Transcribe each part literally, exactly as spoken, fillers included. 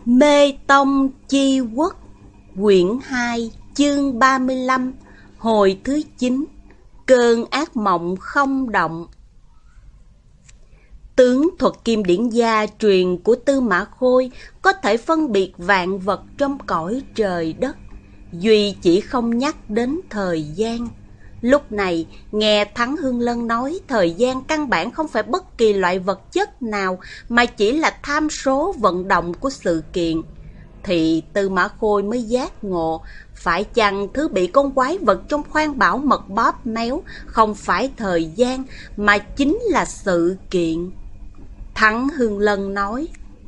Mê Tông Chi Quốc, quyển hai, chương ba mươi lăm, hồi thứ chín, cơn ác mộng không động. Tướng thuật kim điển gia truyền của Tư Mã Khôi có thể phân biệt vạn vật trong cõi trời đất, duy chỉ không nhắc đến thời gian. Lúc này, nghe Thắng Hương Lân nói thời gian căn bản không phải bất kỳ loại vật chất nào mà chỉ là tham số vận động của sự kiện, thì Tư Mã Khôi mới giác ngộ, phải chăng thứ bị con quái vật trong khoang bảo mật bóp méo không phải thời gian mà chính là sự kiện. Thắng Hương Lân nói: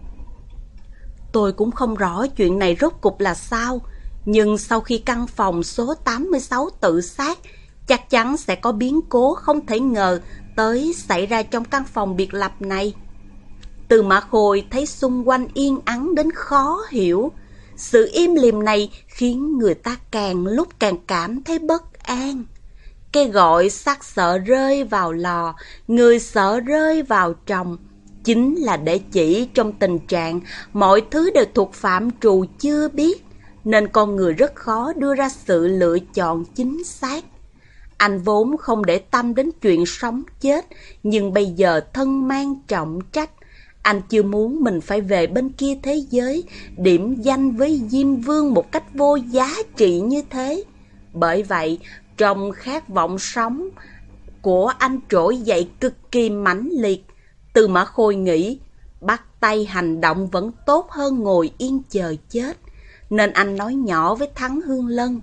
Tôi cũng không rõ chuyện này rốt cục là sao, nhưng sau khi căn phòng số tám mươi sáu tự sát, chắc chắn sẽ có biến cố không thể ngờ tới xảy ra trong căn phòng biệt lập này. Tư Mã Khôi thấy xung quanh yên ắng đến khó hiểu. Sự im lìm này khiến người ta càng lúc càng cảm thấy bất an. Cái gọi xác sợ rơi vào lò, người sợ rơi vào tròng, chính là để chỉ trong tình trạng mọi thứ đều thuộc phạm trù chưa biết, nên con người rất khó đưa ra sự lựa chọn chính xác. Anh vốn không để tâm đến chuyện sống chết, nhưng bây giờ thân mang trọng trách. Anh chưa muốn mình phải về bên kia thế giới, điểm danh với Diêm Vương một cách vô giá trị như thế. Bởi vậy, trong khát vọng sống của anh trỗi dậy cực kỳ mãnh liệt. Tư Mã Khôi nghĩ, bắt tay hành động vẫn tốt hơn ngồi yên chờ chết. Nên anh nói nhỏ với Thắng Hương Lân: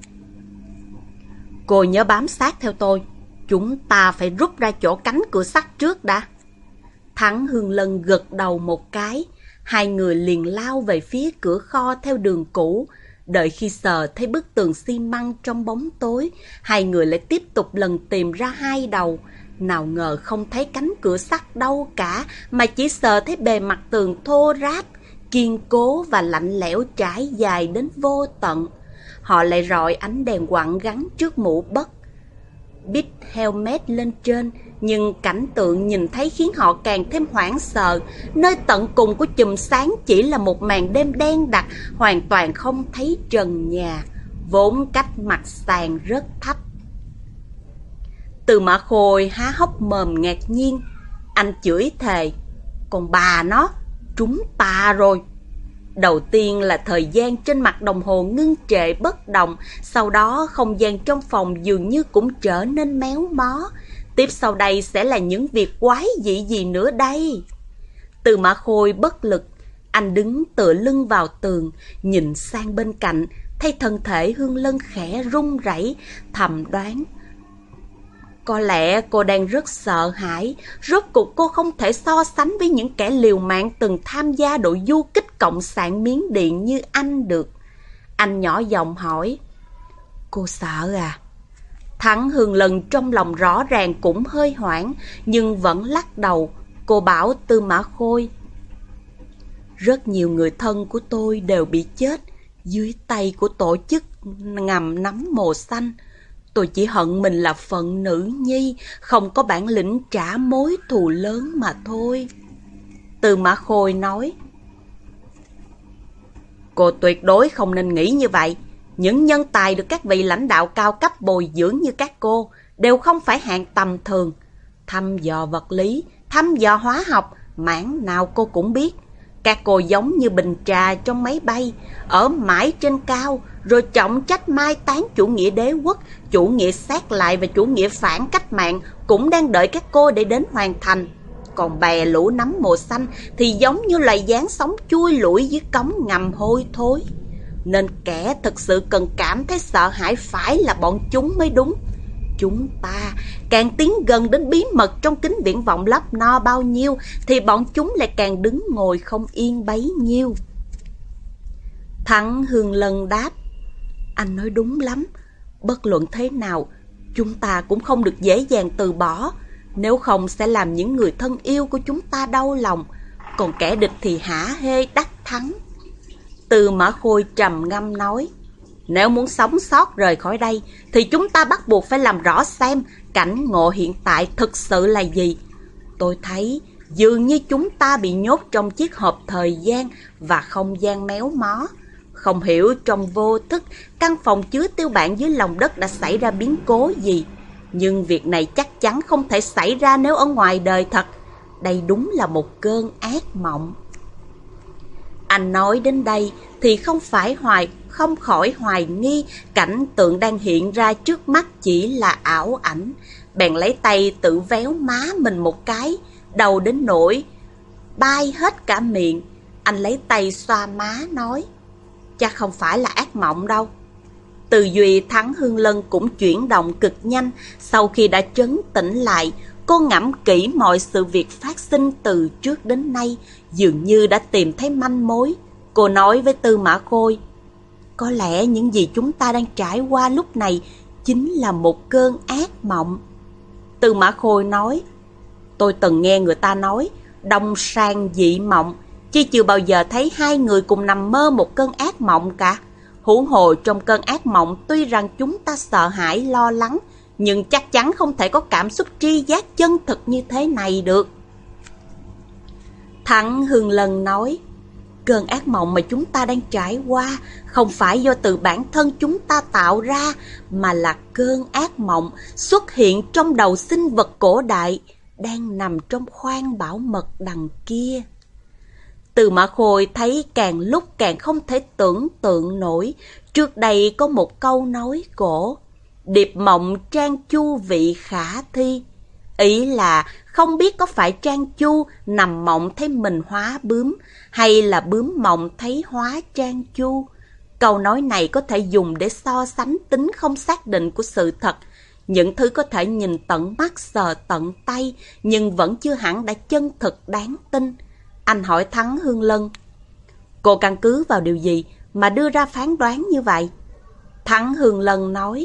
Cô nhớ bám sát theo tôi, chúng ta phải rút ra chỗ cánh cửa sắt trước đã. Thắng Hương Lân gật đầu một cái, hai người liền lao về phía cửa kho theo đường cũ. Đợi khi sờ thấy bức tường xi măng trong bóng tối, hai người lại tiếp tục lần tìm ra hai đầu. Nào ngờ không thấy cánh cửa sắt đâu cả, mà chỉ sờ thấy bề mặt tường thô ráp, kiên cố và lạnh lẽo trải dài đến vô tận. Họ lại rọi ánh đèn quặng gắn trước mũ bất bít helmet lên trên, nhưng cảnh tượng nhìn thấy khiến họ càng thêm hoảng sợ. Nơi tận cùng của chùm sáng chỉ là một màn đêm đen đặc, hoàn toàn không thấy trần nhà, vốn cách mặt sàn rất thấp. Tư Mã Khôi há hốc mồm ngạc nhiên. Anh chửi thề: Còn bà nó, trúng ta rồi. Đầu tiên là thời gian trên mặt đồng hồ ngưng trệ bất động, sau đó không gian trong phòng dường như cũng trở nên méo mó. Tiếp sau đây sẽ là những việc quái dị gì nữa đây? Tư Mã Khôi bất lực, anh đứng tựa lưng vào tường, nhìn sang bên cạnh, thấy thân thể Hương Lân khẽ run rẩy, thầm đoán: Có lẽ cô đang rất sợ hãi, rốt cuộc cô không thể so sánh với những kẻ liều mạng từng tham gia đội du kích cộng sản Miến Điện như anh được. Anh nhỏ giọng hỏi: Cô sợ à? Thắng Hương Lân trong lòng rõ ràng cũng hơi hoảng, nhưng vẫn lắc đầu. Cô bảo Tư Mã Khôi: Rất nhiều người thân của tôi đều bị chết dưới tay của tổ chức ngầm nắm mồ xanh. Tôi chỉ hận mình là phận nữ nhi, không có bản lĩnh trả mối thù lớn mà thôi. Tư Mã Khôi nói: Cô tuyệt đối không nên nghĩ như vậy. Những nhân tài được các vị lãnh đạo cao cấp bồi dưỡng như các cô đều không phải hạng tầm thường. Thăm dò vật lý, thăm dò hóa học, mảng nào cô cũng biết. Các cô giống như bình trà trong máy bay, ở mãi trên cao, rồi trọng trách mai táng chủ nghĩa đế quốc, chủ nghĩa sát lại và chủ nghĩa phản cách mạng cũng đang đợi các cô để đến hoàn thành. Còn bè lũ nắm mồ xanh thì giống như loài gián sống chui lủi dưới cống ngầm hôi thối. Nên kẻ thực sự cần cảm thấy sợ hãi phải là bọn chúng mới đúng. Chúng ta càng tiến gần đến bí mật trong kính viễn vọng lấp no bao nhiêu, thì bọn chúng lại càng đứng ngồi không yên bấy nhiêu. Thắng Hương Lân đáp: Anh nói đúng lắm. Bất luận thế nào, chúng ta cũng không được dễ dàng từ bỏ, nếu không sẽ làm những người thân yêu của chúng ta đau lòng. Còn kẻ địch thì hả hê đắc thắng. Tư Mã Khôi trầm ngâm nói: Nếu muốn sống sót rời khỏi đây, thì chúng ta bắt buộc phải làm rõ xem cảnh ngộ hiện tại thực sự là gì. Tôi thấy Dường như chúng ta bị nhốt trong chiếc hộp thời gian và không gian méo mó. Không hiểu trong vô thức, căn phòng chứa tiêu bản dưới lòng đất đã xảy ra biến cố gì. Nhưng việc này chắc chắn không thể xảy ra nếu ở ngoài đời thật. Đây đúng là một cơn ác mộng. Anh nói đến đây thì không phải hoài, không khỏi hoài nghi cảnh tượng đang hiện ra trước mắt chỉ là ảo ảnh. Bèn lấy tay tự véo má mình một cái, đầu đến nỗi bay hết cả miệng. Anh lấy tay xoa má nói, chắc không phải là ác mộng đâu. Tư duy Thắng Hương Lân cũng chuyển động cực nhanh. Sau khi đã trấn tĩnh lại, cô ngẫm kỹ mọi sự việc phát sinh từ trước đến nay, dường như đã tìm thấy manh mối. Cô nói với Tư Mã Khôi, có lẽ những gì chúng ta đang trải qua lúc này chính là một cơn ác mộng. Tư Mã Khôi nói, tôi từng nghe người ta nói, đồng sàng dị mộng, chứ chưa bao giờ thấy hai người cùng nằm mơ một cơn ác mộng cả. Huống hồ trong cơn ác mộng, tuy rằng chúng ta sợ hãi lo lắng, nhưng chắc chắn không thể có cảm xúc tri giác chân thực như thế này được. Thắng Hương Lân nói, cơn ác mộng mà chúng ta đang trải qua không phải do từ bản thân chúng ta tạo ra, mà là cơn ác mộng xuất hiện trong đầu sinh vật cổ đại, đang nằm trong khoang bảo mật đằng kia. Tư Mã Khôi thấy càng lúc càng không thể tưởng tượng nổi. Trước đây có một câu nói cổ, điệp mộng Trang Chu vị khả thi. Ý là không biết có phải Trang Chu nằm mộng thấy mình hóa bướm, hay là bướm mộng thấy hóa Trang Chu. Câu nói này có thể dùng để so sánh tính không xác định của sự thật. Những thứ có thể nhìn tận mắt sờ tận tay, nhưng vẫn chưa hẳn đã chân thực đáng tin. Anh hỏi Thắng Hương Lân, cô căn cứ vào điều gì mà đưa ra phán đoán như vậy? Thắng Hương Lân nói,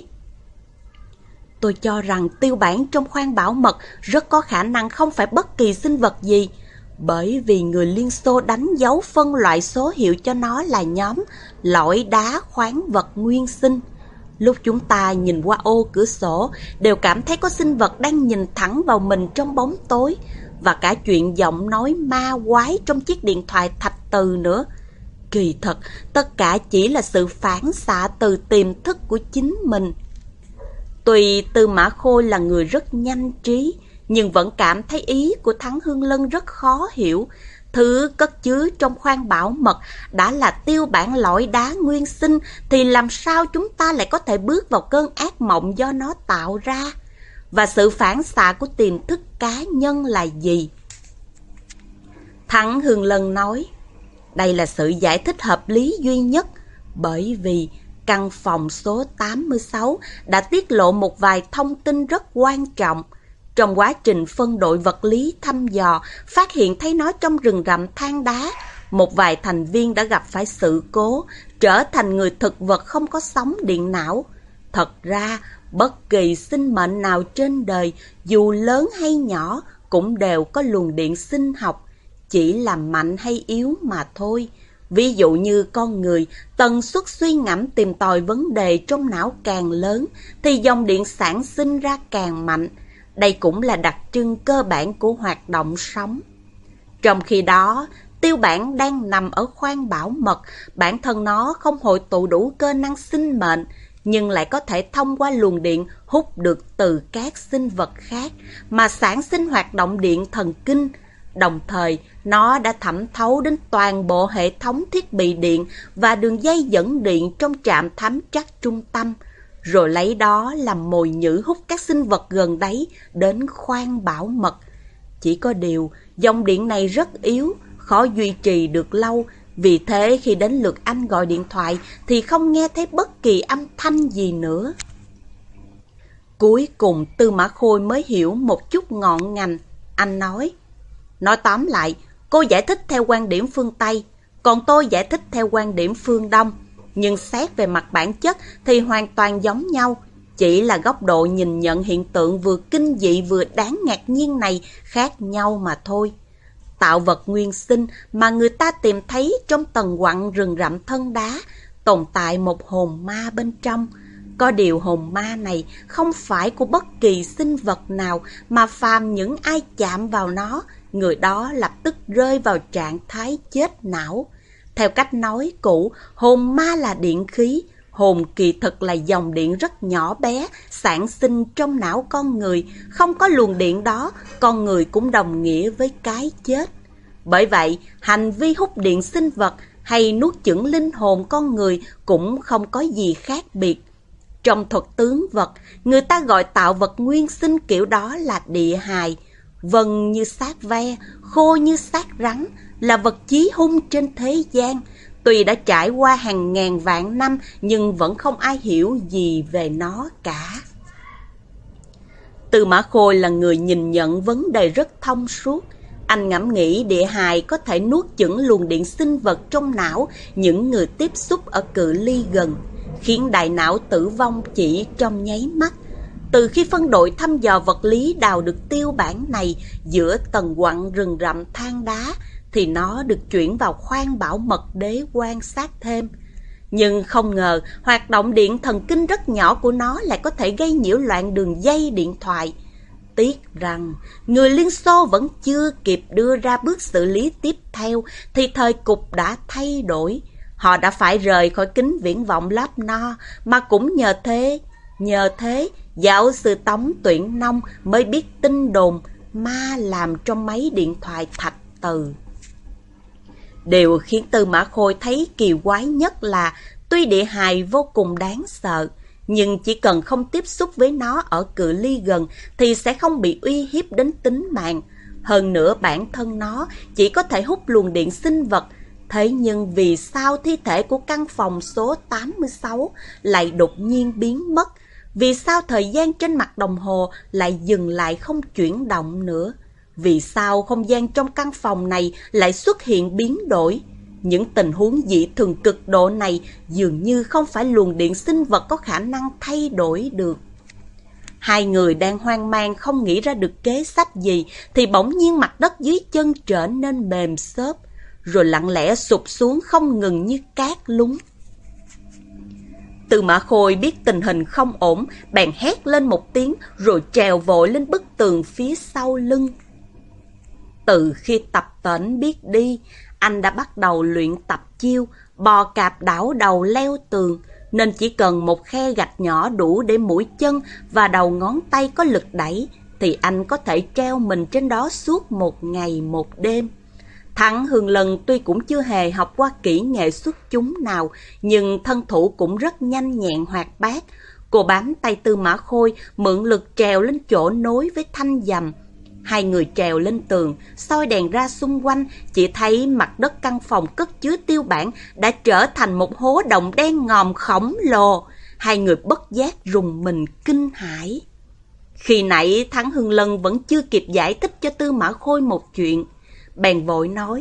tôi cho rằng tiêu bản trong khoang bảo mật rất có khả năng không phải bất kỳ sinh vật gì, bởi vì người Liên Xô đánh dấu phân loại số hiệu cho nó là nhóm lõi đá khoáng vật nguyên sinh. Lúc chúng ta nhìn qua ô cửa sổ, đều cảm thấy có sinh vật đang nhìn thẳng vào mình trong bóng tối, và cả chuyện giọng nói ma quái trong chiếc điện thoại thạch từ nữa. Kỳ thật, tất cả chỉ là sự phản xạ từ tiềm thức của chính mình. Tuy Tư Mã Khôi là người rất nhanh trí, nhưng vẫn cảm thấy ý của Thắng Hương Lân rất khó hiểu. Thứ cất chứa trong khoang bảo mật đã là tiêu bản lõi đá nguyên sinh, thì làm sao chúng ta lại có thể bước vào cơn ác mộng do nó tạo ra? Và sự phản xạ của tiềm thức cá nhân là gì? Thắng Hương Lân nói, đây là sự giải thích hợp lý duy nhất, bởi vì căn phòng số tám mươi sáu đã tiết lộ một vài thông tin rất quan trọng. Trong quá trình phân đội vật lý thăm dò, phát hiện thấy nó trong rừng rậm than đá, một vài thành viên đã gặp phải sự cố, trở thành người thực vật không có sóng điện não. Thật ra, bất kỳ sinh mệnh nào trên đời, dù lớn hay nhỏ, cũng đều có luồng điện sinh học, chỉ là mạnh hay yếu mà thôi. Ví dụ như con người, tần suất suy ngẫm tìm tòi vấn đề trong não càng lớn, thì dòng điện sản sinh ra càng mạnh. Đây cũng là đặc trưng cơ bản của hoạt động sống. Trong khi đó, tiêu bản đang nằm ở khoang bảo mật, bản thân nó không hội tụ đủ cơ năng sinh mệnh, nhưng lại có thể thông qua luồng điện hút được từ các sinh vật khác mà sản sinh hoạt động điện thần kinh. Đồng thời, nó đã thẩm thấu đến toàn bộ hệ thống thiết bị điện và đường dây dẫn điện trong trạm thám trắc trung tâm, rồi lấy đó làm mồi nhử hút các sinh vật gần đấy đến khoang bảo mật. Chỉ có điều, dòng điện này rất yếu, khó duy trì được lâu, vì thế khi đến lượt anh gọi điện thoại thì không nghe thấy bất kỳ âm thanh gì nữa. Cuối cùng Tư Mã Khôi mới hiểu một chút ngọn ngành. Anh nói, nói tóm lại, cô giải thích theo quan điểm phương Tây, còn tôi giải thích theo quan điểm phương Đông. Nhưng xét về mặt bản chất thì hoàn toàn giống nhau, chỉ là góc độ nhìn nhận hiện tượng vừa kinh dị vừa đáng ngạc nhiên này khác nhau mà thôi. Tạo vật nguyên sinh mà người ta tìm thấy trong tầng quặng rừng rậm thân đá tồn tại một hồn ma bên trong. Có điều hồn ma này không phải của bất kỳ sinh vật nào, mà phàm những ai chạm vào nó người đó lập tức rơi vào trạng thái chết não. Theo cách nói cũ, hồn ma là điện khí, hồn kỳ thực là dòng điện rất nhỏ bé, sản sinh trong não con người. Không có luồng điện đó, con người cũng đồng nghĩa với cái chết. Bởi vậy, hành vi hút điện sinh vật hay nuốt chửng linh hồn con người cũng không có gì khác biệt. Trong thuật tướng vật, người ta gọi tạo vật nguyên sinh kiểu đó là địa hài. Vân như xác ve, khô như xác rắn, là vật chí hung trên thế gian. Tuy đã trải qua hàng ngàn vạn năm nhưng vẫn không ai hiểu gì về nó cả. Tư Mã Khôi là người nhìn nhận vấn đề rất thông suốt. Anh ngẫm nghĩ địa hài có thể nuốt chửng luồng điện sinh vật trong não những người tiếp xúc ở cự ly gần, khiến đại não tử vong chỉ trong nháy mắt. Từ khi phân đội thăm dò vật lý đào được tiêu bản này giữa tầng quặng rừng rậm than đá, thì nó được chuyển vào khoang bảo mật để quan sát thêm. Nhưng không ngờ, hoạt động điện thần kinh rất nhỏ của nó lại có thể gây nhiễu loạn đường dây điện thoại. Tiếc rằng, người Liên Xô vẫn chưa kịp đưa ra bước xử lý tiếp theo, thì thời cục đã thay đổi. Họ đã phải rời khỏi kính viễn vọng lớp no, mà cũng nhờ thế, nhờ thế, giáo sư Tống Tuyển Nông mới biết tin đồn ma làm trong máy điện thoại thạch từ. Điều khiến Tư Mã Khôi thấy kỳ quái nhất là tuy địa hài vô cùng đáng sợ, nhưng chỉ cần không tiếp xúc với nó ở cự ly gần thì sẽ không bị uy hiếp đến tính mạng. Hơn nữa bản thân nó chỉ có thể hút luồng điện sinh vật. Thế nhưng vì sao thi thể của căn phòng số tám mươi sáu lại đột nhiên biến mất? Vì sao thời gian trên mặt đồng hồ lại dừng lại không chuyển động nữa? Vì sao không gian trong căn phòng này lại xuất hiện biến đổi? Những tình huống dị thường cực độ này dường như không phải luồng điện sinh vật có khả năng thay đổi được. Hai người đang hoang mang không nghĩ ra được kế sách gì thì bỗng nhiên mặt đất dưới chân trở nên mềm xốp, rồi lặng lẽ sụp xuống không ngừng như cát lún. Tư Mã Khôi biết tình hình không ổn, bèn hét lên một tiếng rồi trèo vội lên bức tường phía sau lưng. Từ khi tập tễnh biết đi, anh đã bắt đầu luyện tập chiêu bò cạp đảo đầu leo tường, nên chỉ cần một khe gạch nhỏ đủ để mũi chân và đầu ngón tay có lực đẩy, thì anh có thể treo mình trên đó suốt một ngày một đêm. Thắng Hương Lân tuy cũng chưa hề học qua kỹ nghệ xuất chúng nào, nhưng thân thủ cũng rất nhanh nhẹn hoạt bát. Cô bám tay Tư Mã Khôi, mượn lực trèo lên chỗ nối với thanh dầm. Hai người trèo lên tường, soi đèn ra xung quanh, chỉ thấy mặt đất căn phòng cất chứa tiêu bản đã trở thành một hố động đen ngòm khổng lồ. Hai người bất giác rùng mình kinh hãi. Khi nãy Thắng Hương Lân vẫn chưa kịp giải thích cho Tư Mã Khôi một chuyện, bèn vội nói: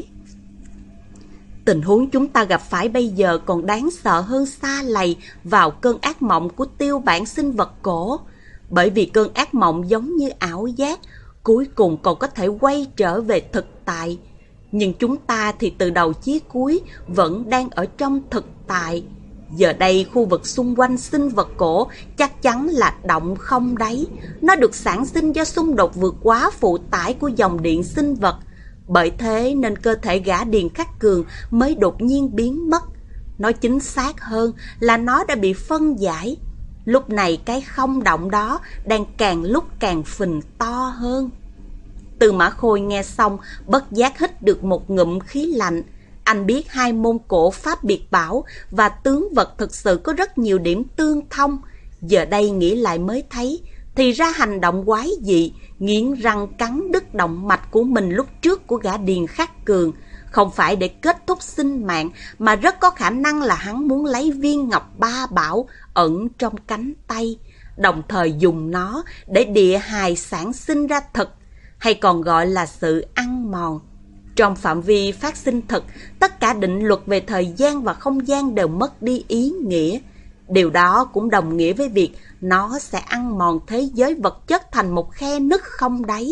tình huống chúng ta gặp phải bây giờ còn đáng sợ hơn xa lầy vào cơn ác mộng của tiêu bản sinh vật cổ. Bởi vì cơn ác mộng giống như ảo giác, cuối cùng còn có thể quay trở về thực tại. Nhưng chúng ta thì từ đầu chí cuối vẫn đang ở trong thực tại. Giờ đây khu vực xung quanh sinh vật cổ chắc chắn là động không đáy. Nó được sản sinh do xung đột vượt quá phụ tải của dòng điện sinh vật. Bởi thế nên cơ thể gã Điền Khắc Cường mới đột nhiên biến mất. Nói chính xác hơn là nó đã bị phân giải. Lúc này cái không động đó đang càng lúc càng phình to hơn. Tư Mã Khôi nghe xong bất giác hít được một ngụm khí lạnh. Anh biết hai môn cổ pháp biệt bảo và tướng vật thực sự có rất nhiều điểm tương thông. Giờ đây nghĩ lại mới thấy, thì ra hành động quái dị, nghiến răng cắn đứt động mạch của mình lúc trước của gã Điền Khắc Cường không phải để kết thúc sinh mạng, mà rất có khả năng là hắn muốn lấy viên ngọc ba bảo ẩn trong cánh tay, đồng thời dùng nó để địa hài sản sinh ra thực, hay còn gọi là sự ăn mòn. Trong phạm vi phát sinh thực, tất cả định luật về thời gian và không gian đều mất đi ý nghĩa. Điều đó cũng đồng nghĩa với việc nó sẽ ăn mòn thế giới vật chất thành một khe nứt không đáy.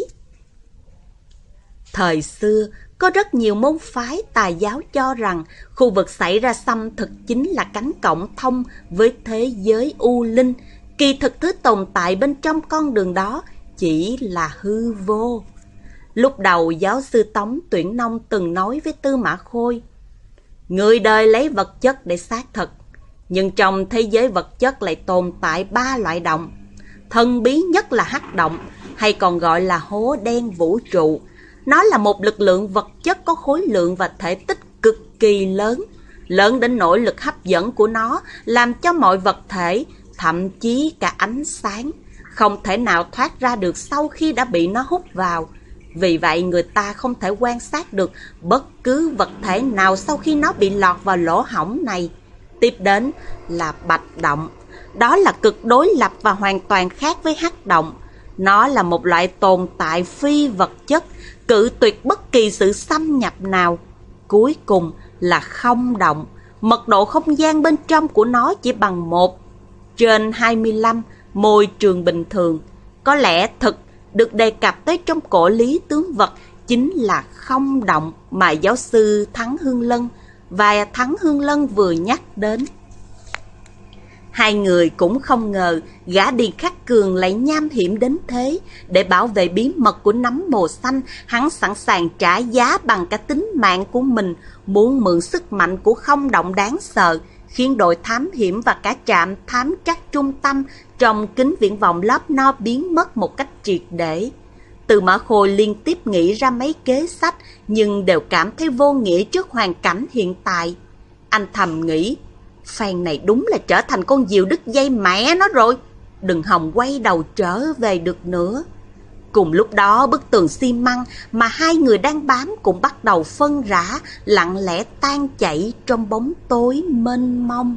Thời xưa, có rất nhiều môn phái tà giáo cho rằng khu vực xảy ra xâm thực chính là cánh cổng thông với thế giới u linh. Kỳ thực thứ tồn tại bên trong con đường đó chỉ là hư vô. Lúc đầu giáo sư Tống Tuyển Nông từng nói với Tư Mã Khôi, người đời lấy vật chất để xác thực, nhưng trong thế giới vật chất lại tồn tại ba loại động. Thần bí nhất là hắc động, hay còn gọi là hố đen vũ trụ. Nó là một lực lượng vật chất có khối lượng và thể tích cực kỳ lớn, lớn đến nỗi lực hấp dẫn của nó làm cho mọi vật thể, thậm chí cả ánh sáng, không thể nào thoát ra được sau khi đã bị nó hút vào. Vì vậy người ta không thể quan sát được bất cứ vật thể nào sau khi nó bị lọt vào lỗ hổng này. Tiếp đến là bạch động. Đó là cực đối lập và hoàn toàn khác với hắc động. Nó là một loại tồn tại phi vật chất, cự tuyệt bất kỳ sự xâm nhập nào. Cuối cùng là không động. Mật độ không gian bên trong của nó chỉ bằng một trên hai mươi lăm môi trường bình thường. Có lẽ thực được đề cập tới trong cổ lý tướng vật chính là không động mà giáo sư Thắng Hương Lân và Thắng Hương Lân vừa nhắc đến. Hai người cũng không ngờ gã Điền Khắc Cường lại nham hiểm đến thế. Để bảo vệ bí mật của nấm màu xanh, hắn sẵn sàng trả giá bằng cả tính mạng của mình, muốn mượn sức mạnh của không động đáng sợ, khiến đội thám hiểm và cả trạm thám trắc trung tâm trong kính viễn vọng lớp no biến mất một cách triệt để. Tư Mã Khôi liên tiếp nghĩ ra mấy kế sách, nhưng đều cảm thấy vô nghĩa trước hoàn cảnh hiện tại. Anh thầm nghĩ, phan này đúng là trở thành con diều đứt dây mẹ nó rồi, đừng hòng quay đầu trở về được nữa. Cùng lúc đó bức tường xi măng mà hai người đang bám cũng bắt đầu phân rã, lặng lẽ tan chảy trong bóng tối mênh mông.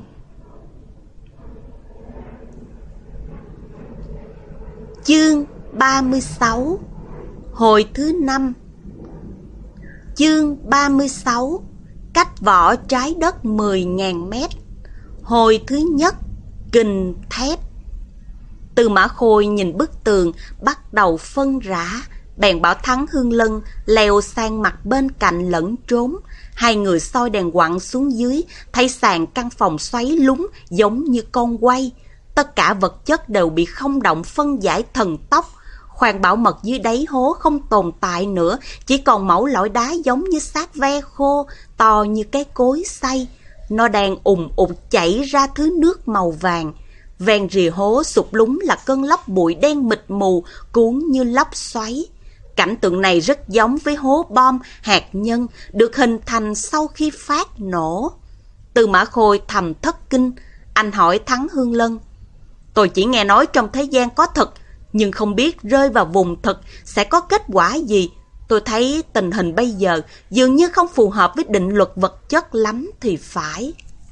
Chương ba mươi sáu. Hồi thứ năm. Chương ba mươi sáu. Cách vỏ trái đất mười nghìn mét. Hồi thứ nhất. Kình thép. Tư Mã Khôi nhìn bức tường bắt đầu phân rã, bèn bảo Thắng Hương Lân leo sang mặt bên cạnh lẫn trốn. Hai người soi đèn quặng xuống dưới, thấy sàn căn phòng xoáy lún giống như con quay. Tất cả vật chất đều bị không động phân giải thần tốc. Khoang bảo mật dưới đáy hố không tồn tại nữa, chỉ còn mẩu lõi đá giống như xác ve khô, to như cái cối xay. Nó đang ùn ụt chảy ra thứ nước màu vàng. Ven rìa hố sụt lún là cơn lốc bụi đen mịt mù cuốn như lốc xoáy. Cảnh tượng này rất giống với hố bom hạt nhân được hình thành sau khi phát nổ. Tư Mã Khôi thầm thất kinh. Anh hỏi Thắng Hương Lân, tôi chỉ nghe nói trong thế gian có thực, nhưng không biết rơi vào vùng thực sẽ có kết quả gì. Tôi thấy tình hình bây giờ dường như không phù hợp với định luật vật chất lắm thì phải.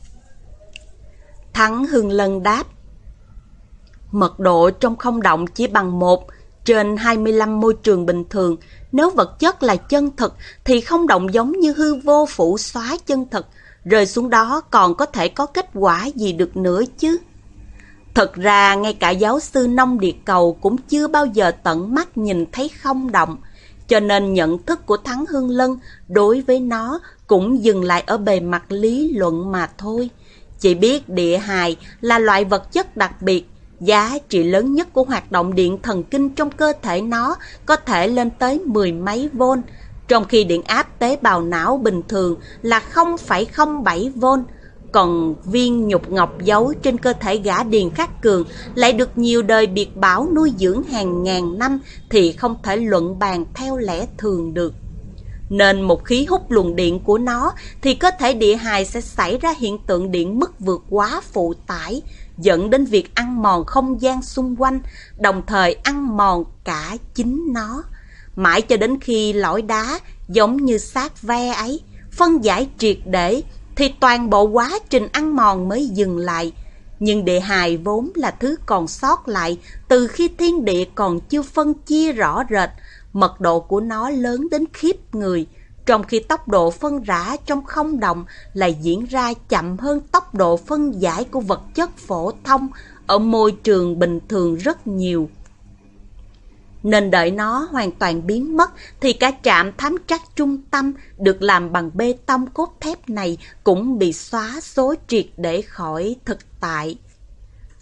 Thắng Hương Lân đáp, mật độ trong không động chỉ bằng một trên hai mươi lăm môi trường bình thường. Nếu vật chất là chân thực thì không động giống như hư vô phủ xóa chân thực. Rơi xuống đó còn có thể có kết quả gì được nữa chứ? Thật ra ngay cả giáo sư nông địa cầu cũng chưa bao giờ tận mắt nhìn thấy không động, cho nên nhận thức của Thắng Hương Lân đối với nó cũng dừng lại ở bề mặt lý luận mà thôi. Chỉ biết địa hài là loại vật chất đặc biệt, giá trị lớn nhất của hoạt động điện thần kinh trong cơ thể nó có thể lên tới mười mấy vôn, trong khi điện áp tế bào não bình thường là không phẩy không bảy vôn. Còn viên nhục ngọc giấu trên cơ thể gã Điền Khắc Cường lại được nhiều đời biệt bảo nuôi dưỡng hàng ngàn năm thì không thể luận bàn theo lẽ thường được. Nên một khí hút luồng điện của nó thì cơ thể địa hài sẽ xảy ra hiện tượng điện mức vượt quá phụ tải, dẫn đến việc ăn mòn không gian xung quanh, đồng thời ăn mòn cả chính nó. Mãi cho đến khi lõi đá giống như xác ve ấy phân giải triệt để thì toàn bộ quá trình ăn mòn mới dừng lại. Nhưng địa hài vốn là thứ còn sót lại từ khi thiên địa còn chưa phân chia rõ rệt. Mật độ của nó lớn đến khiếp người, trong khi tốc độ phân rã trong không động lại diễn ra chậm hơn tốc độ phân giải của vật chất phổ thông ở môi trường bình thường rất nhiều. Nên đợi nó hoàn toàn biến mất thì cả trạm thám trắc trung tâm được làm bằng bê tông cốt thép này cũng bị xóa số triệt để khỏi thực tại.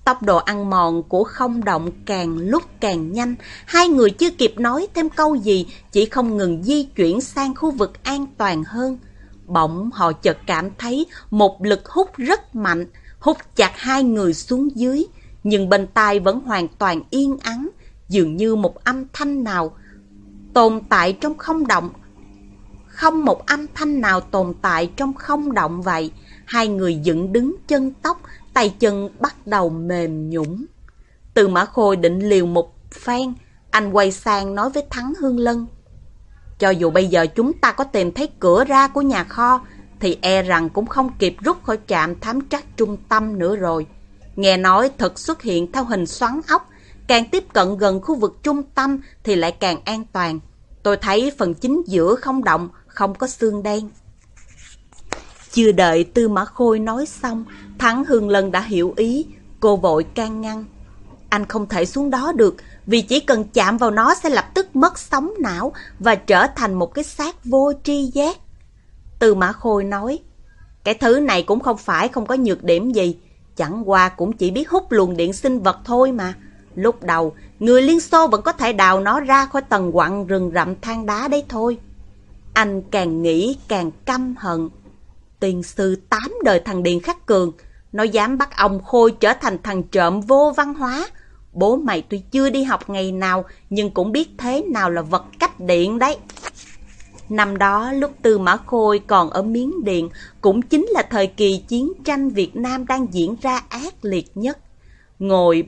Tốc độ ăn mòn của không động càng lúc càng nhanh, hai người chưa kịp nói thêm câu gì, chỉ không ngừng di chuyển sang khu vực an toàn hơn. Bỗng họ chợt cảm thấy một lực hút rất mạnh, hút chặt hai người xuống dưới, nhưng bên tai vẫn hoàn toàn yên ắng, dường như một âm thanh nào tồn tại trong không động. Không một âm thanh nào tồn tại trong không động vậy. Hai người dựng đứng chân tóc, tay chân bắt đầu mềm nhũn. Từ Mã Khôi định liều một phen, anh quay sang nói với Thắng Hương Lân: cho dù bây giờ chúng ta có tìm thấy cửa ra của nhà kho, thì e rằng cũng không kịp rút khỏi trạm thám trắc trung tâm nữa rồi. Nghe nói thực xuất hiện theo hình xoắn ốc, càng tiếp cận gần khu vực trung tâm thì lại càng an toàn. Tôi thấy phần chính giữa không động, không có xương đen. Chưa đợi Tư Mã Khôi nói xong, Thắng Hương Lân đã hiểu ý, cô vội can ngăn: anh không thể xuống đó được, vì chỉ cần chạm vào nó sẽ lập tức mất sóng não và trở thành một cái xác vô tri giác. Tư Mã Khôi nói: cái thứ này cũng không phải không có nhược điểm gì, chẳng qua cũng chỉ biết hút luồng điện sinh vật thôi mà. Lúc đầu, người Liên Xô vẫn có thể đào nó ra khỏi tầng quặng rừng rậm than đá đấy thôi. Anh càng nghĩ càng căm hận. Tiền sư tám đời thằng Điền Khắc Cường, nó dám bắt ông Khôi trở thành thằng trộm vô văn hóa. Bố mày tuy chưa đi học ngày nào, nhưng cũng biết thế nào là vật cách điện đấy. Năm đó, lúc Tư Mã Khôi còn ở Miến Điện, cũng chính là thời kỳ chiến tranh Việt Nam đang diễn ra ác liệt nhất. Ngồi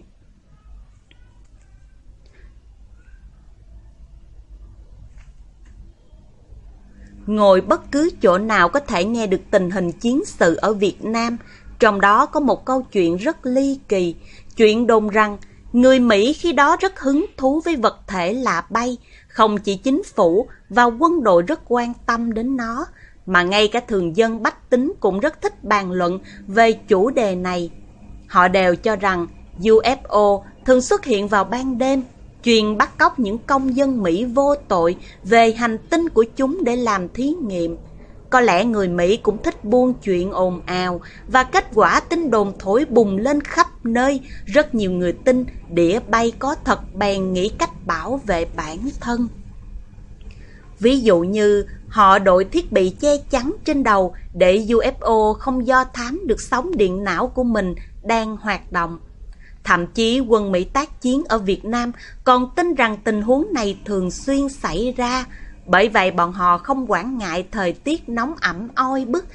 Ngồi bất cứ chỗ nào có thể nghe được tình hình chiến sự ở Việt Nam. Trong đó có một câu chuyện rất ly kỳ. Chuyện đồn rằng người Mỹ khi đó rất hứng thú với vật thể lạ bay. Không chỉ chính phủ và quân đội rất quan tâm đến nó, mà ngay cả thường dân bách tính cũng rất thích bàn luận về chủ đề này. Họ đều cho rằng u ép ô thường xuất hiện vào ban đêm, chuyên bắt cóc những công dân Mỹ vô tội về hành tinh của chúng để làm thí nghiệm. Có lẽ người Mỹ cũng thích buôn chuyện ồn ào, và kết quả tin đồn thổi bùng lên khắp nơi. Rất nhiều người tin đĩa bay có thật, bèn nghĩ cách bảo vệ bản thân. Ví dụ như họ đội thiết bị che chắn trên đầu để u ép ô không do thám được sóng điện não của mình đang hoạt động. Thậm chí quân Mỹ tác chiến ở Việt Nam còn tin rằng tình huống này thường xuyên xảy ra. Bởi vậy bọn họ không quản ngại thời tiết nóng ẩm oi bức,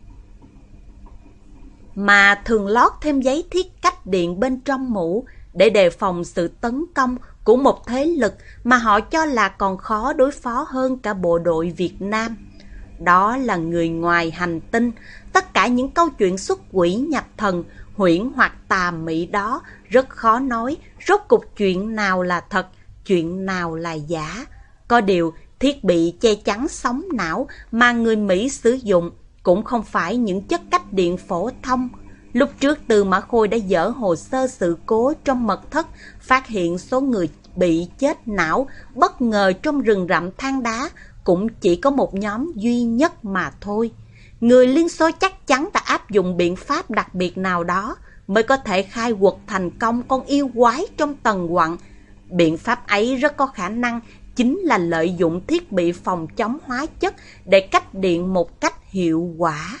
mà thường lót thêm giấy thiết cách điện bên trong mũ để đề phòng sự tấn công của một thế lực mà họ cho là còn khó đối phó hơn cả bộ đội Việt Nam. Đó là người ngoài hành tinh. Tất cả những câu chuyện xuất quỷ nhập thần, huyễn hoặc tà mị đó rất khó nói rốt cục chuyện nào là thật, chuyện nào là giả. Có điều, thiết bị che chắn sóng não mà người Mỹ sử dụng cũng không phải những chất cách điện phổ thông. Lúc trước Tư Mã Khôi đã dỡ hồ sơ sự cố trong mật thất, phát hiện số người bị chết não bất ngờ trong rừng rậm than đá cũng chỉ có một nhóm duy nhất mà thôi. Người Liên Xô chắc chắn đã áp dụng biện pháp đặc biệt nào đó mới có thể khai quật thành công con yêu quái trong tầng quặng. Biện pháp ấy rất có khả năng chính là lợi dụng thiết bị phòng chống hóa chất để cách điện một cách hiệu quả.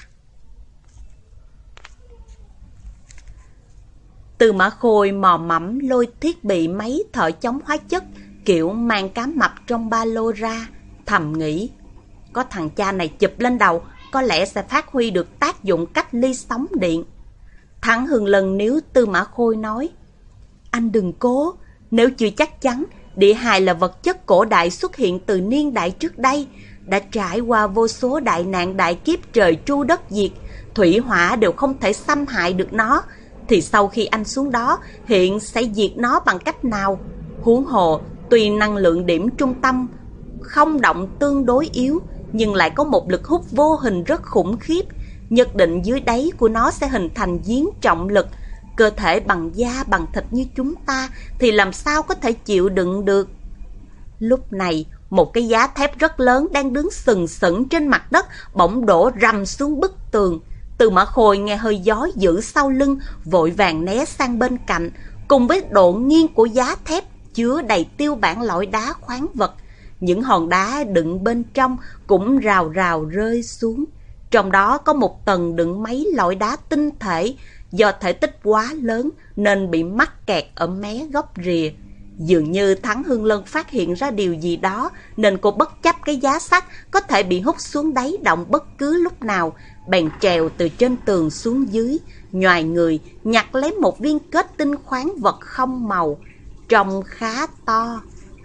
Tư Mã Khôi mò mẫm lôi thiết bị máy thợ chống hóa chất kiểu mang cá mập trong ba lô ra, thầm nghĩ: có thằng cha này chụp lên đầu, có lẽ sẽ phát huy được tác dụng cách ly sóng điện. Thắng Hương Lân níu Tư Mã Khôi nói: anh đừng cố, nếu chưa chắc chắn, địa hài là vật chất cổ đại xuất hiện từ niên đại trước đây, đã trải qua vô số đại nạn đại kiếp trời tru đất diệt, thủy hỏa đều không thể xâm hại được nó, thì sau khi anh xuống đó, hiện sẽ diệt nó bằng cách nào? Huống hồ, tuy năng lượng điểm trung tâm không động tương đối yếu, nhưng lại có một lực hút vô hình rất khủng khiếp, nhất định dưới đáy của nó sẽ hình thành giếng trọng lực. Cơ thể bằng da bằng thịt như chúng ta thì làm sao có thể chịu đựng được. Lúc này, một cái giá thép rất lớn đang đứng sừng sững trên mặt đất bỗng đổ rầm xuống bức tường. Tư Mã Khôi nghe hơi gió dữ sau lưng, vội vàng né sang bên cạnh, cùng với độ nghiêng của giá thép chứa đầy tiêu bản lõi đá khoáng vật. Những hòn đá đựng bên trong cũng rào rào rơi xuống. Trong đó có một tầng đựng mấy lõi đá tinh thể, do thể tích quá lớn nên bị mắc kẹt ở mé gốc rìa. Dường như Thắng Hương Lân phát hiện ra điều gì đó, nên cô bất chấp cái giá sắt có thể bị hút xuống đáy động bất cứ lúc nào, bèn trèo từ trên tường xuống dưới, nhoài người nhặt lấy một viên kết tinh khoáng vật không màu, trông khá to.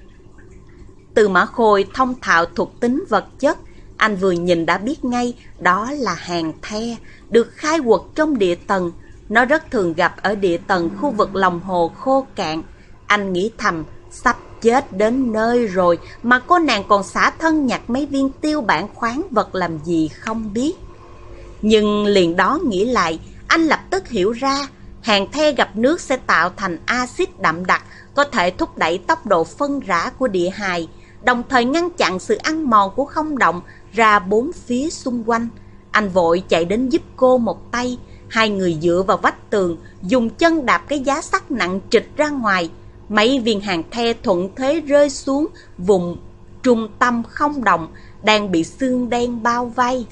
Tư Mã Khôi thông thạo thuộc tính vật chất, anh vừa nhìn đã biết ngay đó là hàn the, được khai quật trong địa tầng. Nó rất thường gặp ở địa tầng khu vực lòng hồ khô cạn. Anh nghĩ thầm, sắp chết đến nơi rồi mà cô nàng còn xả thân nhặt mấy viên tiêu bản khoáng vật làm gì không biết. Nhưng liền đó nghĩ lại, anh lập tức hiểu ra, hàn the gặp nước sẽ tạo thành axit đậm đặc, có thể thúc đẩy tốc độ phân rã của địa hài, đồng thời ngăn chặn sự ăn mòn của không động ra bốn phía xung quanh. Anh vội chạy đến giúp cô một tay, hai người dựa vào vách tường, dùng chân đạp cái giá sắt nặng trịch ra ngoài. Mấy viên hàn the thuận thế rơi xuống vùng trung tâm không động đang bị xương đen bao vây.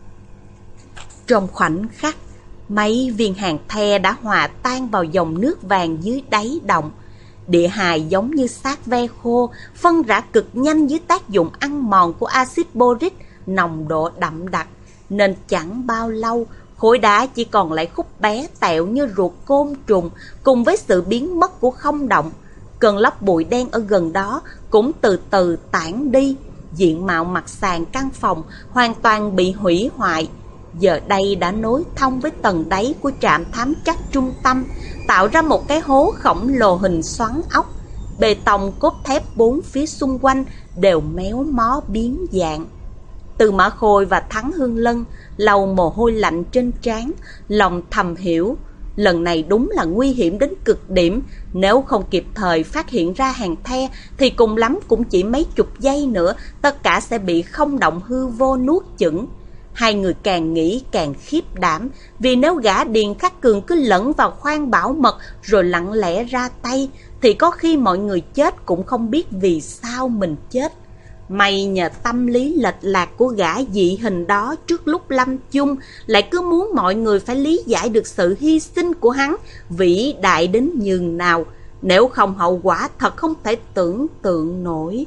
Trong khoảnh khắc, mấy viên hàn the đã hòa tan vào dòng nước vàng dưới đáy động. Địa hài giống như xác ve khô, phân rã cực nhanh dưới tác dụng ăn mòn của axit boric nồng độ đậm đặc, nên chẳng bao lâu khối đá chỉ còn lại khúc bé tẹo như ruột côn trùng, cùng với sự biến mất của không động. Cơn lốc bụi đen ở gần đó cũng từ từ tản đi, diện mạo mặt sàn căn phòng hoàn toàn bị hủy hoại. Giờ đây đã nối thông với tầng đáy của trạm thám trắc trung tâm, tạo ra một cái hố khổng lồ hình xoắn ốc. Bê tông cốt thép bốn phía xung quanh đều méo mó biến dạng. Tư Mã Khôi và Thắng Hương Lân lau mồ hôi lạnh trên trán, lòng thầm hiểu, lần này đúng là nguy hiểm đến cực điểm. Nếu không kịp thời phát hiện ra hàn the thì cùng lắm cũng chỉ mấy chục giây nữa, tất cả sẽ bị không động hư vô nuốt chửng. Hai người càng nghĩ càng khiếp đảm, vì nếu gã Điền Khắc Cường cứ lẫn vào khoang bảo mật rồi lặng lẽ ra tay, thì có khi mọi người chết cũng không biết vì sao mình chết. May nhờ tâm lý lệch lạc của gã dị hình đó trước lúc lâm chung, lại cứ muốn mọi người phải lý giải được sự hy sinh của hắn vĩ đại đến nhường nào, nếu không hậu quả thật không thể tưởng tượng nổi.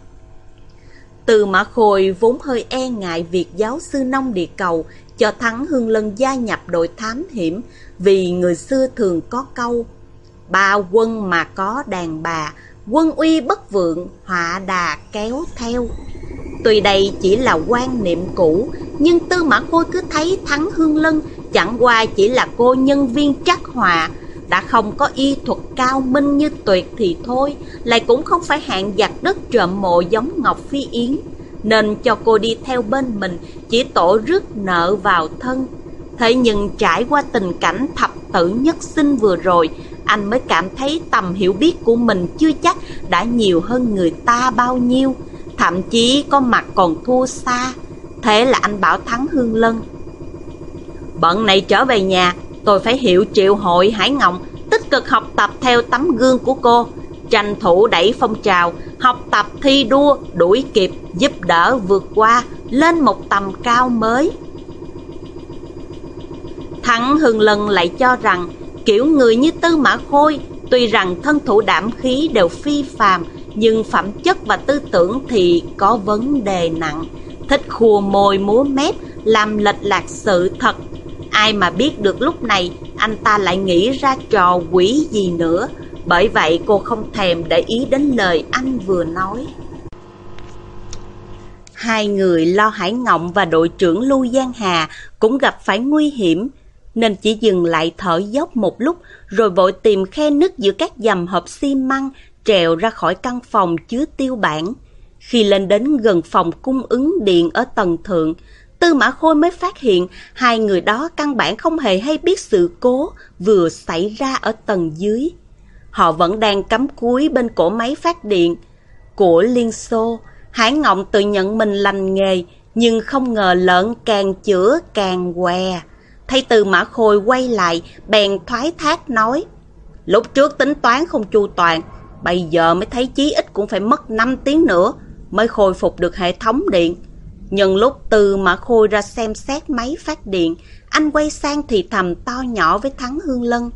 Tư Mã Khôi vốn hơi e ngại việc giáo sư nông địa cầu cho Thắng Hương Lân gia nhập đội thám hiểm, vì người xưa thường có câu ba quân mà có đàn bà, quân uy bất vượng, họa đà kéo theo. Tuy đây chỉ là quan niệm cũ, nhưng Tư Mã Khôi cứ thấy Thắng Hương Lân chẳng qua chỉ là cô nhân viên trắc họa, đã không có y thuật cao minh như Tuyệt thì thôi, lại cũng không phải hạng giặc đất trộm mộ giống Ngọc Phi Yến, nên cho cô đi theo bên mình chỉ tổ rước nợ vào thân. Thế nhưng trải qua tình cảnh thập tử nhất sinh vừa rồi, anh mới cảm thấy tầm hiểu biết của mình chưa chắc đã nhiều hơn người ta bao nhiêu, thậm chí có mặt còn thua xa. Thế là anh bảo Thắng Hương Lân: bận này trở về nhà, tôi phải hiệu triệu hội Hải Ngộng tích cực học tập theo tấm gương của cô, tranh thủ đẩy phong trào học tập thi đua đuổi kịp, giúp đỡ vượt qua lên một tầm cao mới. Thắng Hương Lân lại cho rằng kiểu người như Tư Mã Khôi tuy rằng thân thủ đảm khí đều phi phàm, nhưng phẩm chất và tư tưởng thì có vấn đề nặng, thích khua môi múa mép, làm lệch lạc sự thật. Ai mà biết được lúc này anh ta lại nghĩ ra trò quỷ gì nữa. Bởi vậy cô không thèm để ý đến lời anh vừa nói. Hai người Lo Hải Ngộng và đội trưởng Lưu Giang Hà cũng gặp phải nguy hiểm, nên chỉ dừng lại thở dốc một lúc, rồi vội tìm khe nứt giữa các dầm hộp xi măng, trèo ra khỏi căn phòng chứa tiêu bản. Khi lên đến gần phòng cung ứng điện ở tầng thượng, Tư Mã Khôi mới phát hiện hai người đó căn bản không hề hay biết sự cố vừa xảy ra ở tầng dưới. Họ vẫn đang cắm cúi bên cổ máy phát điện của Liên Xô. Hải Ngộng tự nhận mình lành nghề, nhưng không ngờ lợn càng chữa càng què. Thấy Tư Mã Khôi quay lại, bèn thoái thác nói: lúc trước tính toán không chu toàn, bây giờ mới thấy chí ít cũng phải mất năm tiếng nữa mới khôi phục được hệ thống điện. Nhân lúc Tư Mã Khôi ra xem xét máy phát điện, anh quay sang thì thầm to nhỏ với Thắng Hương Lân: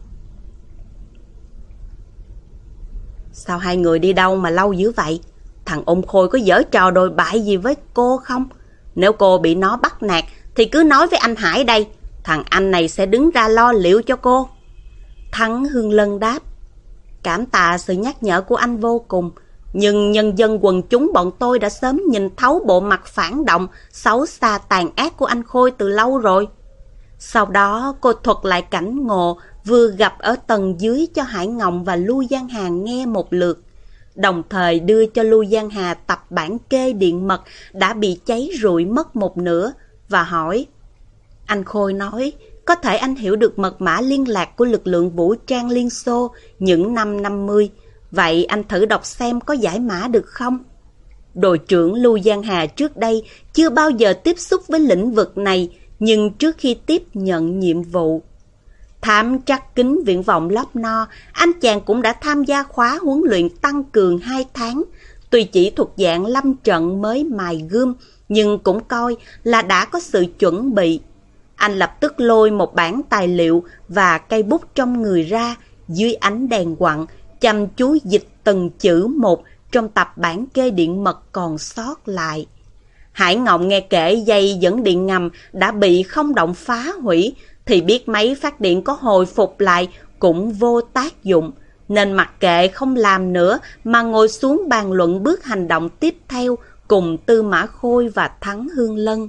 sao hai người đi đâu mà lâu dữ vậy? Thằng ôn Khôi có giở trò đồi bại gì với cô không? Nếu cô bị nó bắt nạt thì cứ nói với anh Hải đây, thằng anh này sẽ đứng ra lo liệu cho cô. Thắng Hương Lân đáp: cảm tạ sự nhắc nhở của anh vô cùng, nhưng nhân dân quần chúng bọn tôi đã sớm nhìn thấu bộ mặt phản động, xấu xa tàn ác của anh Khôi từ lâu rồi. Sau đó cô thuật lại cảnh ngộ vừa gặp ở tầng dưới cho Hải Ngộng và Lưu Giang Hà nghe một lượt, đồng thời đưa cho Lưu Giang Hà tập bản kê điện mật đã bị cháy rụi mất một nửa và hỏi: anh Khôi nói có thể anh hiểu được mật mã liên lạc của lực lượng vũ trang Liên Xô những năm năm mươi, vậy anh thử đọc xem có giải mã được không? Đội trưởng Lưu Giang Hà trước đây chưa bao giờ tiếp xúc với lĩnh vực này, nhưng trước khi tiếp nhận nhiệm vụ thám trắc kính viễn vọng lớp no, anh chàng cũng đã tham gia khóa huấn luyện tăng cường hai tháng. Tuy chỉ thuộc dạng lâm trận mới mài gươm, nhưng cũng coi là đã có sự chuẩn bị. Anh lập tức lôi một bản tài liệu và cây bút trong người ra, dưới ánh đèn quặng, chăm chú dịch từng chữ một trong tập bản kê điện mật còn sót lại. Hải Ngộng nghe kể dây dẫn điện ngầm đã bị không động phá hủy, thì biết máy phát điện có hồi phục lại cũng vô tác dụng, nên mặc kệ không làm nữa mà ngồi xuống bàn luận bước hành động tiếp theo cùng Tư Mã Khôi và Thắng Hương Lân.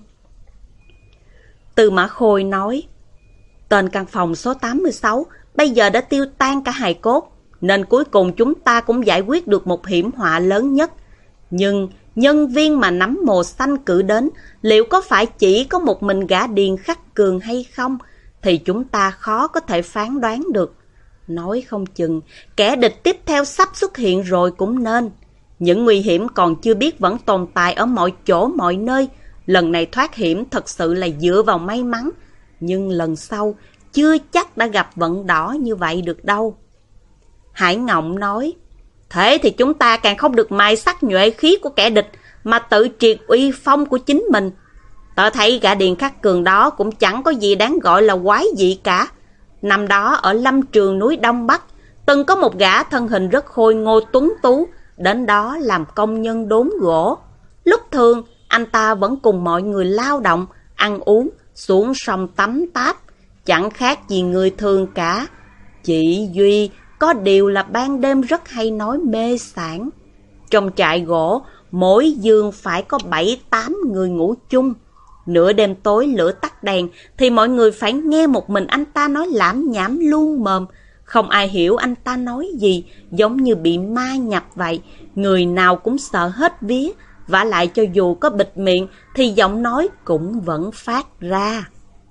Tư Mã Khôi nói: tên căn phòng số tám mươi sáu bây giờ đã tiêu tan cả hài cốt, nên cuối cùng chúng ta cũng giải quyết được một hiểm họa lớn nhất. Nhưng nhân viên mà nắm mồ xanh cử đến, liệu có phải chỉ có một mình gã Điền Khắc Cường hay không, thì chúng ta khó có thể phán đoán được. Nói không chừng kẻ địch tiếp theo sắp xuất hiện rồi cũng nên. Những nguy hiểm còn chưa biết vẫn tồn tại ở mọi chỗ mọi nơi. Lần này thoát hiểm thật sự là dựa vào may mắn, nhưng lần sau chưa chắc đã gặp vận đỏ như vậy được đâu. Hải Ngộng nói: thế thì chúng ta càng không được mài sắc nhuệ khí của kẻ địch, mà tự triệt uy phong của chính mình. Tớ thấy gã Điền Khắc Cường đó cũng chẳng có gì đáng gọi là quái dị cả. Năm đó ở lâm trường núi Đông Bắc, từng có một gã thân hình rất khôi ngô tuấn tú đến đó làm công nhân đốn gỗ. Lúc thường anh ta vẫn cùng mọi người lao động, ăn uống, xuống sông tắm táp, chẳng khác gì người thường cả. Chỉ duy có điều là ban đêm rất hay nói mê sảng. Trong trại gỗ, mỗi giường phải có bảy tám người ngủ chung. Nửa đêm tối lửa tắt đèn thì mọi người phải nghe một mình anh ta nói lảm nhảm luôn mồm. Không ai hiểu anh ta nói gì, giống như bị ma nhập vậy. Người nào cũng sợ hết vía, vả lại cho dù có bịt miệng thì giọng nói cũng vẫn phát ra.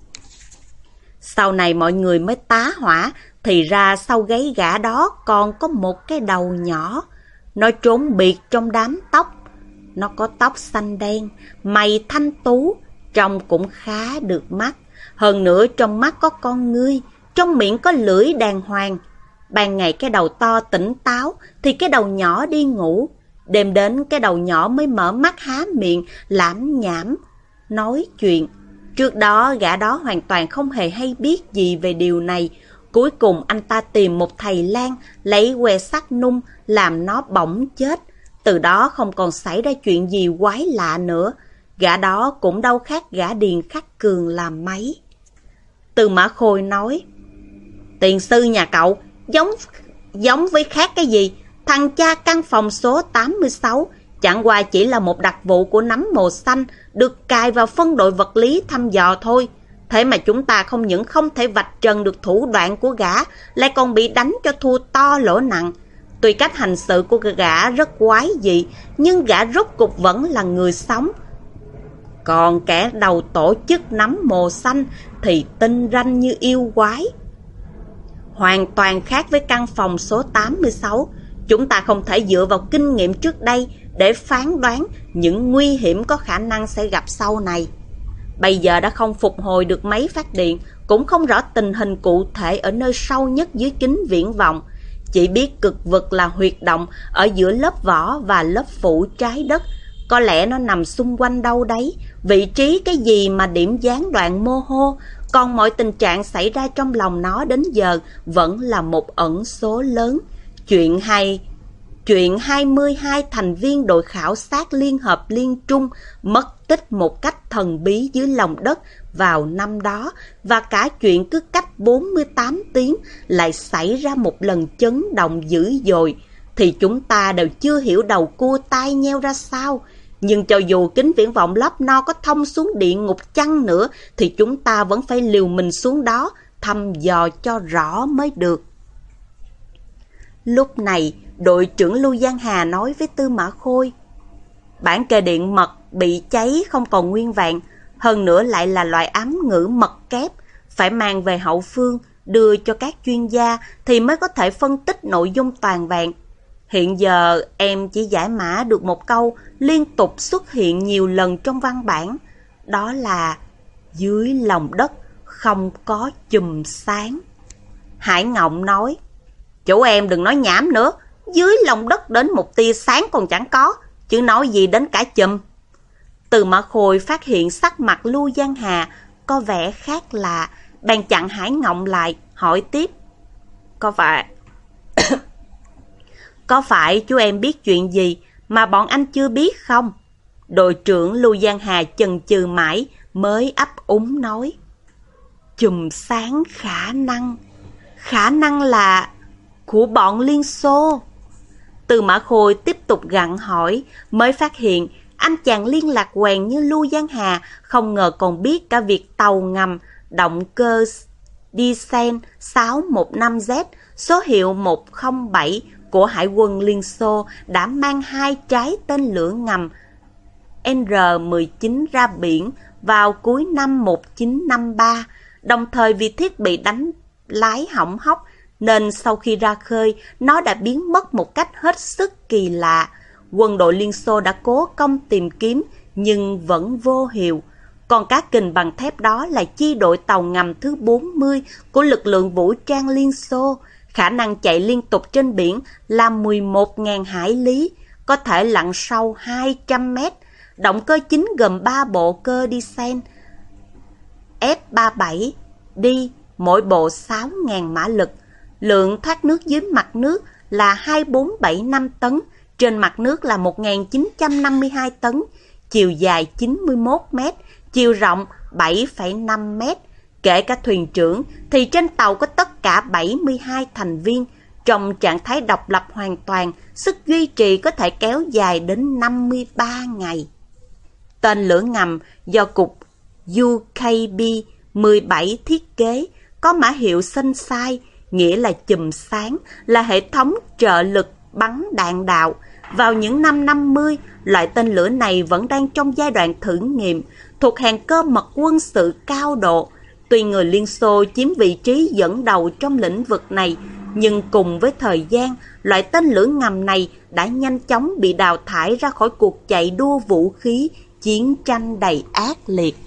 Sau này mọi người mới tá hỏa, thì ra sau gáy gã đó còn có một cái đầu nhỏ. Nó trốn biệt trong đám tóc. Nó có tóc xanh đen, mày thanh tú, trông cũng khá được mắt. Hơn nữa trong mắt có con ngươi, trong miệng có lưỡi đàng hoàng. Ban ngày cái đầu to tỉnh táo, thì cái đầu nhỏ đi ngủ. Đêm đến cái đầu nhỏ mới mở mắt há miệng, lảm nhảm, nói chuyện. Trước đó gã đó hoàn toàn không hề hay biết gì về điều này. Cuối cùng anh ta tìm một thầy lang, lấy que sắt nung, làm nó bỏng chết. Từ đó không còn xảy ra chuyện gì quái lạ nữa. Gã đó cũng đâu khác gã Điền Khắc Cường làm mấy. Tư Mã Khôi nói: tiền sư nhà cậu giống giống với khác cái gì? Thằng cha căn phòng số tám mươi sáu chẳng qua chỉ là một đặc vụ của nấm mồ xanh, được cài vào phân đội vật lý thăm dò thôi. Thế mà chúng ta không những không thể vạch trần được thủ đoạn của gã, lại còn bị đánh cho thua to lỗ nặng. Tuy cách hành sự của gã rất quái dị, nhưng gã rốt cục vẫn là người sống. Còn kẻ đầu tổ chức nấm mồ xanh thì tinh ranh như yêu quái. Hoàn toàn khác với căn phòng số tám mươi sáu. Chúng ta không thể dựa vào kinh nghiệm trước đây để phán đoán những nguy hiểm có khả năng sẽ gặp sau này. Bây giờ đã không phục hồi được máy phát điện, cũng không rõ tình hình cụ thể ở nơi sâu nhất dưới kính viễn vọng. Chỉ biết cực vực là huyệt động ở giữa lớp vỏ và lớp phủ trái đất. Có lẽ nó nằm xung quanh đâu đấy, vị trí cái gì mà điểm gián đoạn mơ hồ, còn mọi tình trạng xảy ra trong lòng nó đến giờ vẫn là một ẩn số lớn. Chuyện hay Chuyện hai mươi hai thành viên đội khảo sát Liên Hợp Liên Trung mất tích một cách thần bí dưới lòng đất vào năm đó, và cả chuyện cứ cách bốn mươi tám tiếng lại xảy ra một lần chấn động dữ dội, thì chúng ta đều chưa hiểu đầu cua tai nheo ra sao. Nhưng cho dù kính viễn vọng lắp no có thông xuống địa ngục chăng nữa, thì chúng ta vẫn phải liều mình xuống đó thăm dò cho rõ mới được. Lúc này, đội trưởng Lưu Giang Hà nói với Tư Mã Khôi: bản kê điện mật bị cháy không còn nguyên vẹn, hơn nữa lại là loại ám ngữ mật kép, phải mang về hậu phương đưa cho các chuyên gia thì mới có thể phân tích nội dung toàn vẹn. Hiện giờ em chỉ giải mã được một câu liên tục xuất hiện nhiều lần trong văn bản, đó là dưới lòng đất không có chùm sáng. Hải Ngộng nói: chủ em đừng nói nhảm nữa, dưới lòng đất đến một tia sáng còn chẳng có, chứ nói gì đến cả chùm. Từ Mã Khôi phát hiện sắc mặt Lưu Giang Hà có vẻ khác lạ, bèn chặn Hải Ngộng lại, hỏi tiếp: Có phải... Có phải chú em biết chuyện gì mà bọn anh chưa biết không? Đội trưởng Lưu Giang Hà chần chừ mãi mới ấp úng nói: chùm sáng khả năng, khả năng là của bọn Liên Xô. Từ Mã Khôi tiếp tục gặng hỏi, mới phát hiện anh chàng liên lạc quèn như Lưu Giang Hà không ngờ còn biết cả việc tàu ngầm động cơ Diesel sáu một năm Z số hiệu một không bảy của Hải quân Liên Xô đã mang hai trái tên lửa ngầm R mười chín ra biển vào cuối năm một nghìn chín trăm năm mươi ba, đồng thời vì thiết bị đánh lái hỏng hóc nên sau khi ra khơi nó đã biến mất một cách hết sức kỳ lạ. Quân đội Liên Xô đã cố công tìm kiếm nhưng vẫn vô hiệu. Còn cá kình bằng thép đó là chi đội tàu ngầm thứ bốn mươi của lực lượng vũ trang Liên Xô, khả năng chạy liên tục trên biển là mười một nghìn hải lý, có thể lặn sâu hai trăm mét. Động cơ chính gồm ba bộ cơ diesel F ba mươi bảy đi, mỗi bộ sáu nghìn mã lực. Lượng thoát nước dưới mặt nước là hai nghìn bốn trăm bảy mươi lăm tấn, trên mặt nước là một nghìn chín trăm năm mươi hai tấn, chiều dài chín mươi mốt mét, chiều rộng bảy phẩy năm mét. Kể cả thuyền trưởng thì trên tàu có tất cả bảy mươi hai thành viên, trong trạng thái độc lập hoàn toàn, sức duy trì có thể kéo dài đến năm mươi ba ngày. Tên lửa ngầm do cục U K B mười bảy thiết kế, có mã hiệu Sunshine, nghĩa là chùm sáng, là hệ thống trợ lực bắn đạn đạo. Vào những năm năm mươi, loại tên lửa này vẫn đang trong giai đoạn thử nghiệm, thuộc hàng cơ mật quân sự cao độ. Tuy người Liên Xô chiếm vị trí dẫn đầu trong lĩnh vực này, nhưng cùng với thời gian, loại tên lửa ngầm này đã nhanh chóng bị đào thải ra khỏi cuộc chạy đua vũ khí, chiến tranh đầy ác liệt.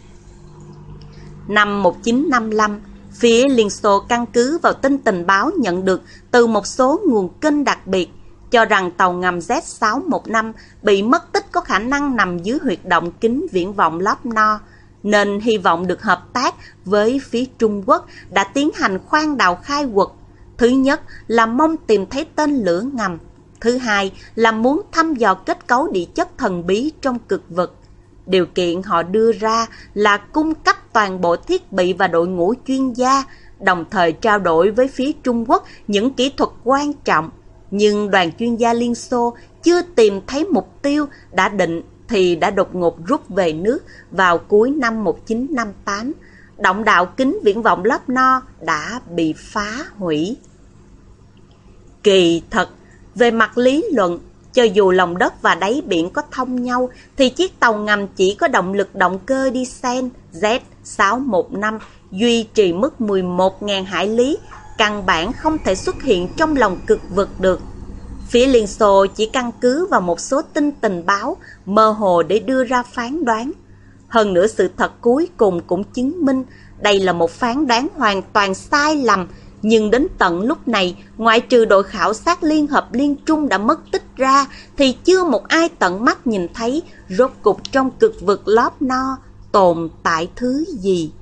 Năm một nghìn chín trăm năm mươi lăm, phía Liên Xô căn cứ vào tin tình báo nhận được từ một số nguồn kênh đặc biệt, cho rằng tàu ngầm Z sáu một năm bị mất tích có khả năng nằm dưới huyệt động kính viễn vọng Lobno, nên hy vọng được hợp tác với phía Trung Quốc đã tiến hành khoan đào khai quật. Thứ nhất là mong tìm thấy tên lửa ngầm, thứ hai là muốn thăm dò kết cấu địa chất thần bí trong cực vực. Điều kiện họ đưa ra là cung cấp toàn bộ thiết bị và đội ngũ chuyên gia, đồng thời trao đổi với phía Trung Quốc những kỹ thuật quan trọng. Nhưng đoàn chuyên gia Liên Xô chưa tìm thấy mục tiêu đã định thì đã đột ngột rút về nước vào cuối năm một nghìn chín trăm năm mươi tám. Động đạo kính viễn vọng Lobno đã bị phá hủy. Kỳ thật, về mặt lý luận, cho dù lòng đất và đáy biển có thông nhau, thì chiếc tàu ngầm chỉ có động lực động cơ diesel Z sáu một năm duy trì mức mười một nghìn hải lý, căn bản không thể xuất hiện trong lòng cực vực được. Phía Liên Xô chỉ căn cứ vào một số tin tình báo mơ hồ để đưa ra phán đoán. Hơn nữa sự thật cuối cùng cũng chứng minh Đây là một phán đoán hoàn toàn sai lầm, nhưng đến tận lúc này, ngoại trừ đội khảo sát Liên Hợp Liên Trung đã mất tích ra, thì chưa một ai tận mắt nhìn thấy rốt cục trong cực vực Lốp No tồn tại thứ gì.